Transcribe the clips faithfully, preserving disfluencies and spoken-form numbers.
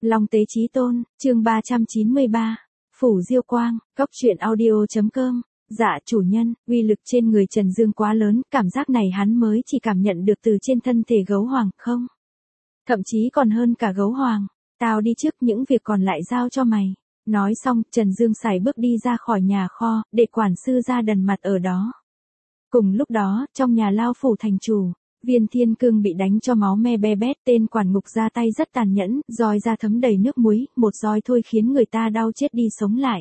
Long Tế Chí Tôn, chương ba trăm chín mươi ba. Phủ Diêu Quang, Cốc Truyện Audio.com. Dạ chủ nhân, uy lực trên người Trần Dương quá lớn, cảm giác này hắn mới chỉ cảm nhận được từ trên thân thể gấu hoàng, không? Thậm chí còn hơn cả gấu hoàng. Tao đi trước, những việc còn lại giao cho mày. Nói xong, Trần Dương sải bước đi ra khỏi nhà kho, để quản sư ra đần mặt ở đó. Cùng lúc đó, trong nhà lao phủ thành chủ, Viên Thiên Cương bị đánh cho máu me be bét, tên quản ngục ra tay rất tàn nhẫn, roi ra thấm đầy nước muối, một roi thôi khiến người ta đau chết đi sống lại.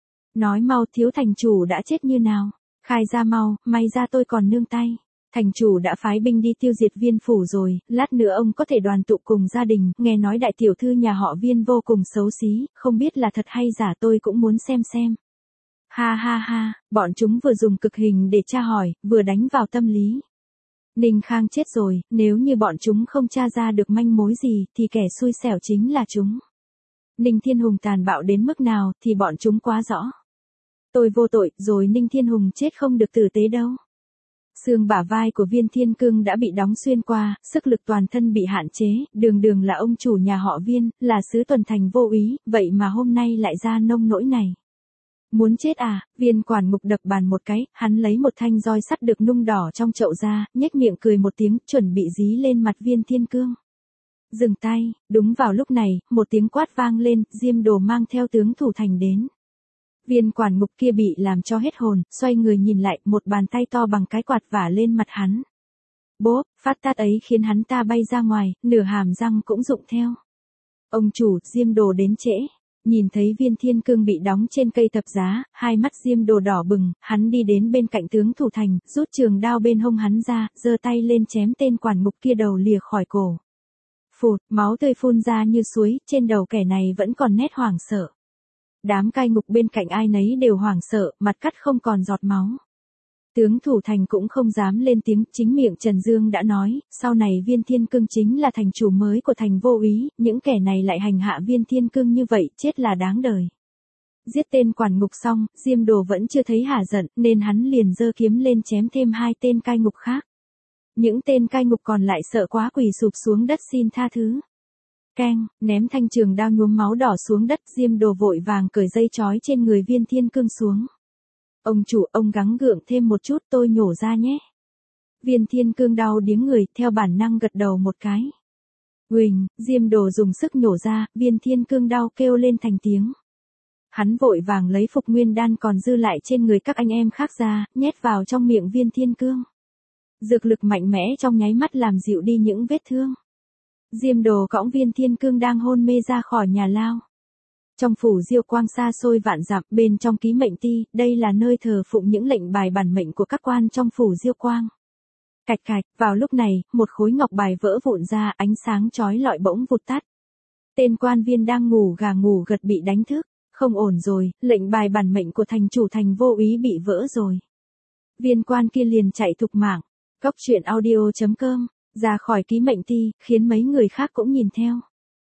Nói mau, thiếu thành chủ đã chết như nào? Khai ra mau, may ra tôi còn nương tay. Thành chủ đã phái binh đi tiêu diệt Viên phủ rồi, lát nữa ông có thể đoàn tụ cùng gia đình, nghe nói đại tiểu thư nhà họ Viên vô cùng xấu xí, không biết là thật hay giả, tôi cũng muốn xem xem. Ha ha ha, bọn chúng vừa dùng cực hình để tra hỏi, vừa đánh vào tâm lý. Ninh Khang chết rồi, nếu như bọn chúng không tra ra được manh mối gì, thì kẻ xui xẻo chính là chúng. Ninh Thiên Hùng tàn bạo đến mức nào, thì bọn chúng quá rõ. Tôi vô tội, rồi Ninh Thiên Hùng chết không được tử tế đâu. Xương bả vai của Viên Thiên Cương đã bị đóng xuyên qua, sức lực toàn thân bị hạn chế, đường đường là ông chủ nhà họ Viên, là sứ tuần thành vô úy, vậy mà hôm nay lại ra nông nỗi này. Muốn chết à? Viên quản ngục đập bàn một cái, hắn lấy một thanh roi sắt được nung đỏ trong chậu ra, nhếch miệng cười một tiếng, chuẩn bị dí lên mặt Viên Thiên Cương. Dừng tay, đúng vào lúc này, một tiếng quát vang lên, Diêm Đồ mang theo tướng thủ thành đến. Viên quản ngục kia bị làm cho hết hồn, xoay người nhìn lại, một bàn tay to bằng cái quạt vả lên mặt hắn. Bốp, phát tát ấy khiến hắn ta bay ra ngoài, nửa hàm răng cũng rụng theo. Ông chủ, Diêm Đồ đến trễ. Nhìn thấy Viên Thiên Cương bị đóng trên cây thập giá, hai mắt Diêm Đồ đỏ bừng, hắn đi đến bên cạnh tướng thủ thành, rút trường đao bên hông hắn ra, giơ tay lên chém tên quản ngục kia đầu lìa khỏi cổ. Phụt, máu tươi phun ra như suối, trên đầu kẻ này vẫn còn nét hoảng sợ. Đám cai ngục bên cạnh ai nấy đều hoảng sợ, mặt cắt không còn giọt máu. Tướng thủ thành cũng không dám lên tiếng, chính miệng Trần Dương đã nói, sau này Viên Thiên Cương chính là thành chủ mới của thành vô úy, những kẻ này lại hành hạ Viên Thiên Cương như vậy, chết là đáng đời. Giết tên quản ngục xong, Diêm Đồ vẫn chưa thấy hả giận, nên hắn liền giơ kiếm lên chém thêm hai tên cai ngục khác. Những tên cai ngục còn lại sợ quá quỳ sụp xuống đất xin tha thứ. Keng, ném thanh trường đao nhuốm máu đỏ xuống đất, Diêm Đồ vội vàng cởi dây trói trên người Viên Thiên Cương xuống. Ông chủ, ông gắng gượng thêm một chút, tôi nhổ ra nhé. Viên Thiên Cương đau điếng người, theo bản năng gật đầu một cái. Huỳnh, Diêm Đồ dùng sức nhổ ra, Viên Thiên Cương đau kêu lên thành tiếng. Hắn vội vàng lấy phục nguyên đan còn dư lại trên người các anh em khác ra, nhét vào trong miệng Viên Thiên Cương. Dược lực mạnh mẽ trong nháy mắt làm dịu đi những vết thương. Diêm Đồ cõng Viên Thiên Cương đang hôn mê ra khỏi nhà lao. Trong phủ Diêu Quang xa xôi vạn dặm, bên trong ký mệnh ti, đây là nơi thờ phụng những lệnh bài bản mệnh của các quan trong phủ Diêu Quang. Cạch cạch, vào lúc này, một khối ngọc bài vỡ vụn ra, ánh sáng chói lọi bỗng vụt tắt. Tên quan viên đang ngủ gà ngủ gật bị đánh thức, không ổn rồi, lệnh bài bản mệnh của thành chủ thành vô úy bị vỡ rồi. Viên quan kia liền chạy thục mạng, Cốc Truyện Audio.com, ra khỏi ký mệnh ti, khiến mấy người khác cũng nhìn theo.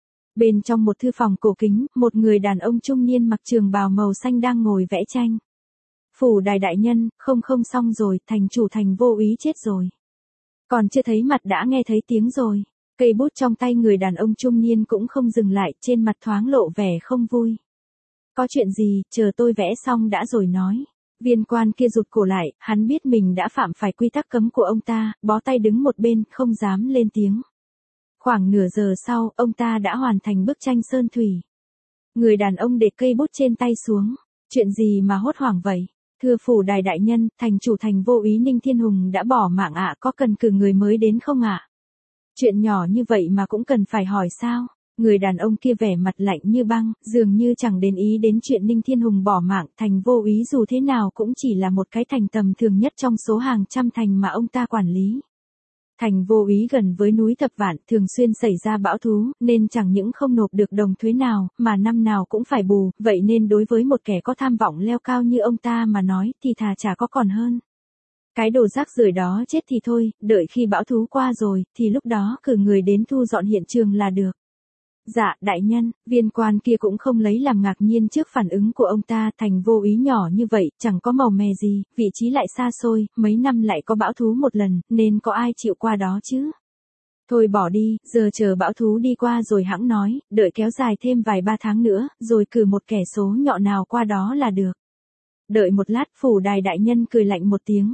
Bên trong một thư phòng cổ kính, một người đàn ông trung niên mặc trường bào màu xanh đang ngồi vẽ tranh. Phủ Đài đại nhân, không không xong rồi, thành chủ thành vô úy chết rồi. Còn chưa thấy mặt đã nghe thấy tiếng rồi. Cây bút trong tay người đàn ông trung niên cũng không dừng lại, trên mặt thoáng lộ vẻ không vui. Có chuyện gì, chờ tôi vẽ xong đã rồi nói. Viên quan kia rụt cổ lại, hắn biết mình đã phạm phải quy tắc cấm của ông ta, bó tay đứng một bên, không dám lên tiếng. Khoảng nửa giờ sau, ông ta đã hoàn thành bức tranh sơn thủy. Người đàn ông để cây bút trên tay xuống. Chuyện gì mà hốt hoảng vậy? Thưa phủ Đài đại nhân, thành chủ thành vô úy Ninh Thiên Hùng đã bỏ mạng ạ, có cần cử người mới đến không ạ? Chuyện nhỏ như vậy mà cũng cần phải hỏi sao? Người đàn ông kia vẻ mặt lạnh như băng, dường như chẳng đến ý đến chuyện Ninh Thiên Hùng bỏ mạng, thành vô úy dù thế nào cũng chỉ là một cái thành tầm thường nhất trong số hàng trăm thành mà ông ta quản lý. Thành vô úy gần với núi Thập Vạn, thường xuyên xảy ra bão thú, nên chẳng những không nộp được đồng thuế nào, mà năm nào cũng phải bù, vậy nên đối với một kẻ có tham vọng leo cao như ông ta mà nói, thì thà chả có còn hơn. Cái đồ rác rưởi đó chết thì thôi, đợi khi bão thú qua rồi, thì lúc đó cử người đến thu dọn hiện trường là được. Dạ, đại nhân, viên quan kia cũng không lấy làm ngạc nhiên trước phản ứng của ông ta, thành vô úy nhỏ như vậy, chẳng có màu mè gì, vị trí lại xa xôi, mấy năm lại có bão thú một lần, nên có ai chịu qua đó chứ? Thôi bỏ đi, giờ chờ bão thú đi qua rồi hẵng nói, đợi kéo dài thêm vài ba tháng nữa, rồi cử một kẻ số nhọ nào qua đó là được. Đợi một lát, phủ đài đại nhân cười lạnh một tiếng.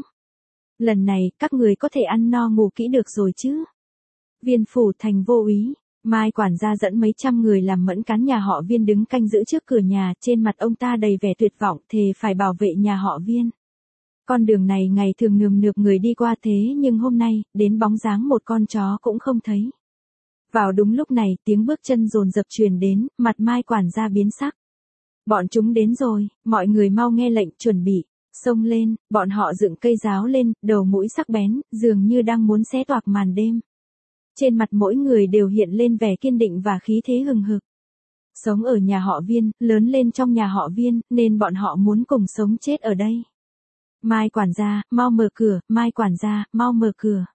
Lần này, các người có thể ăn no ngủ kỹ được rồi chứ. Viên phủ thành vô úy, Mai quản gia dẫn mấy trăm người làm mẫn cán nhà họ Viên đứng canh giữ trước cửa nhà, trên mặt ông ta đầy vẻ tuyệt vọng, thề phải bảo vệ nhà họ Viên. Con đường này ngày thường nườm nượp người đi qua thế nhưng hôm nay, đến bóng dáng một con chó cũng không thấy. Vào đúng lúc này, tiếng bước chân dồn dập truyền đến, mặt Mai quản gia biến sắc. Bọn chúng đến rồi, mọi người mau nghe lệnh, chuẩn bị. Xông lên, bọn họ dựng cây giáo lên, đầu mũi sắc bén, dường như đang muốn xé toạc màn đêm. Trên mặt mỗi người đều hiện lên vẻ kiên định và khí thế hừng hực. Sống ở nhà họ Viên, lớn lên trong nhà họ Viên, nên bọn họ muốn cùng sống chết ở đây. Mai quản gia, mau mở cửa, Mai quản gia, mau mở cửa.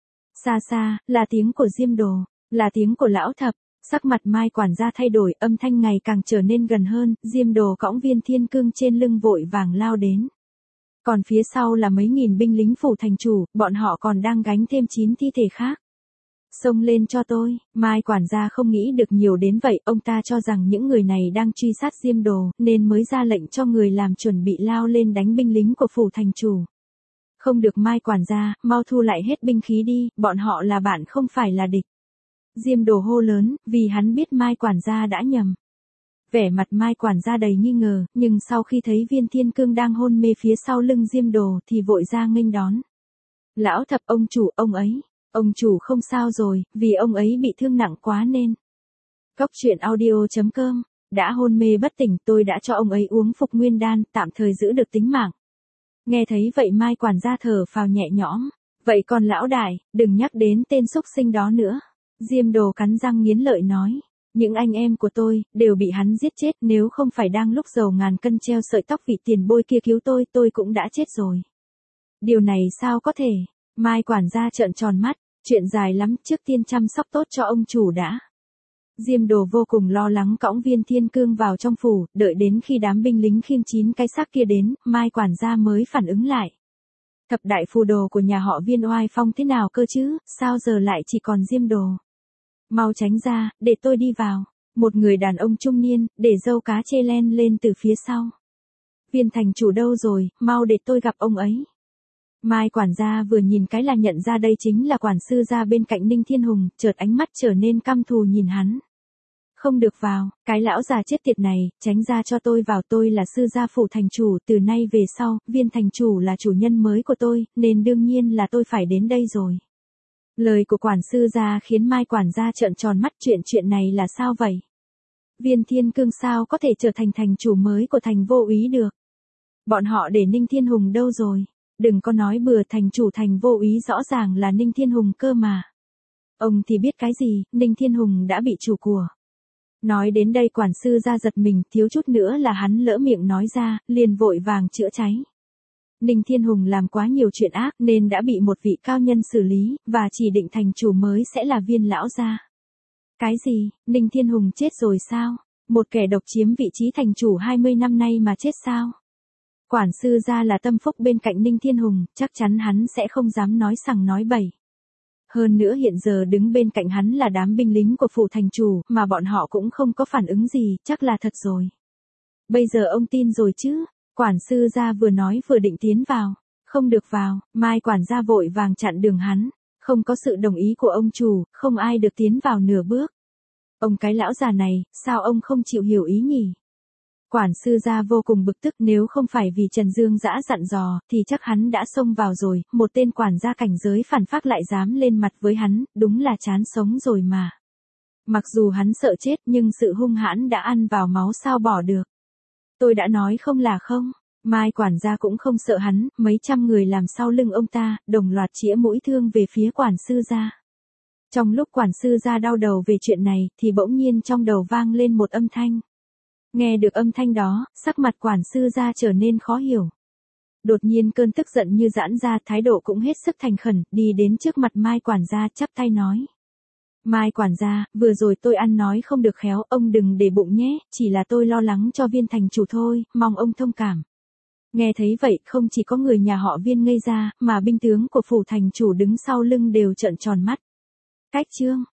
Xa xa, là tiếng của Diêm Đồ, là tiếng của Lão Thập. Sắc mặt Mai quản gia thay đổi, âm thanh ngày càng trở nên gần hơn, Diêm Đồ cõng Viên Thiên Cương trên lưng vội vàng lao đến. Còn phía sau là mấy nghìn binh lính phủ thành chủ, bọn họ còn đang gánh thêm chín thi thể khác. Xông lên cho tôi, Mai quản gia không nghĩ được nhiều đến vậy, ông ta cho rằng những người này đang truy sát Diêm Đồ, nên mới ra lệnh cho người làm chuẩn bị lao lên đánh binh lính của phủ thành chủ. Không được Mai quản gia, mau thu lại hết binh khí đi, bọn họ là bạn không phải là địch. Diêm Đồ hô lớn, vì hắn biết Mai quản gia đã nhầm. Vẻ mặt Mai quản gia đầy nghi ngờ, nhưng sau khi thấy Viên Thiên Cương đang hôn mê phía sau lưng Diêm Đồ thì vội ra nghênh đón. Lão Thập, ông chủ, ông ấy, ông chủ không sao rồi, vì ông ấy bị thương nặng quá nên. Cốc truyện audio chấm com, đã hôn mê bất tỉnh, tôi đã cho ông ấy uống phục nguyên đan, tạm thời giữ được tính mạng. Nghe thấy vậy Mai quản gia thở phào nhẹ nhõm, vậy còn lão đại, đừng nhắc đến tên xúc sinh đó nữa. Diêm Đồ cắn răng nghiến lợi nói. Những anh em của tôi, đều bị hắn giết chết, nếu không phải đang lúc dầu ngàn cân treo sợi tóc vị tiền bôi kia cứu tôi, tôi cũng đã chết rồi. Điều này sao có thể? Mai quản gia trợn tròn mắt, chuyện dài lắm, trước tiên chăm sóc tốt cho ông chủ đã. Diêm Đồ vô cùng lo lắng cõng Viên Thiên Cương vào trong phủ, đợi đến khi đám binh lính khiêng chín cái xác kia đến, Mai quản gia mới phản ứng lại. Thập đại phù đồ của nhà họ Viên oai phong thế nào cơ chứ, sao giờ lại chỉ còn Diêm Đồ? Mau tránh ra, để tôi đi vào. Một người đàn ông trung niên, để râu cá chê len lên từ phía sau. Viên thành chủ đâu rồi, mau để tôi gặp ông ấy. Mai quản gia vừa nhìn cái là nhận ra đây chính là quản sư gia bên cạnh Ninh Thiên Hùng, chợt ánh mắt trở nên căm thù nhìn hắn. Không được vào, cái lão già chết tiệt này, tránh ra cho tôi vào, tôi là sư gia phủ thành chủ, từ nay về sau, Viên thành chủ là chủ nhân mới của tôi, nên đương nhiên là tôi phải đến đây rồi. Lời của quản sư gia khiến Mai quản gia trợn tròn mắt, chuyện chuyện này là sao vậy? Viên Thiên Cương sao có thể trở thành thành chủ mới của thành vô úy được? Bọn họ để Ninh Thiên Hùng đâu rồi? Đừng có nói bừa, thành chủ thành vô úy rõ ràng là Ninh Thiên Hùng cơ mà. Ông thì biết cái gì, Ninh Thiên Hùng đã bị chủ của. Nói đến đây quản sư gia giật mình, thiếu chút nữa là hắn lỡ miệng nói ra, liền vội vàng chữa cháy. Ninh Thiên Hùng làm quá nhiều chuyện ác nên đã bị một vị cao nhân xử lý, và chỉ định thành chủ mới sẽ là Viên lão gia. Cái gì, Ninh Thiên Hùng chết rồi sao? Một kẻ độc chiếm vị trí thành chủ hai mươi năm nay mà chết sao? Quản sư gia là tâm phúc bên cạnh Ninh Thiên Hùng, chắc chắn hắn sẽ không dám nói sằng nói bậy. Hơn nữa hiện giờ đứng bên cạnh hắn là đám binh lính của phủ thành chủ, mà bọn họ cũng không có phản ứng gì, chắc là thật rồi. Bây giờ ông tin rồi chứ? Quản sư gia vừa nói vừa định tiến vào. Không được vào, Mai quản gia vội vàng chặn đường hắn. Không có sự đồng ý của ông chủ, không ai được tiến vào nửa bước. Ông cái lão già này, sao ông không chịu hiểu ý nhỉ? Quản sư gia vô cùng bực tức, nếu không phải vì Trần Dương Dã dặn dò, thì chắc hắn đã xông vào rồi, một tên quản gia cảnh giới phản phác lại dám lên mặt với hắn, đúng là chán sống rồi mà. Mặc dù hắn sợ chết nhưng sự hung hãn đã ăn vào máu sao bỏ được. Tôi đã nói không là không. Mai quản gia cũng không sợ hắn, mấy trăm người làm sau lưng ông ta, đồng loạt chĩa mũi thương về phía quản sư gia. Trong lúc quản sư gia đau đầu về chuyện này, thì bỗng nhiên trong đầu vang lên một âm thanh. Nghe được âm thanh đó, sắc mặt quản sư gia trở nên khó hiểu. Đột nhiên cơn tức giận như giãn ra, thái độ cũng hết sức thành khẩn, đi đến trước mặt Mai quản gia chắp tay nói. Mai quản gia, vừa rồi tôi ăn nói không được khéo, ông đừng để bụng nhé, chỉ là tôi lo lắng cho Viên thành chủ thôi, mong ông thông cảm. Nghe thấy vậy, không chỉ có người nhà họ Viên ngây ra, mà binh tướng của phủ thành chủ đứng sau lưng đều trợn tròn mắt. Cách chương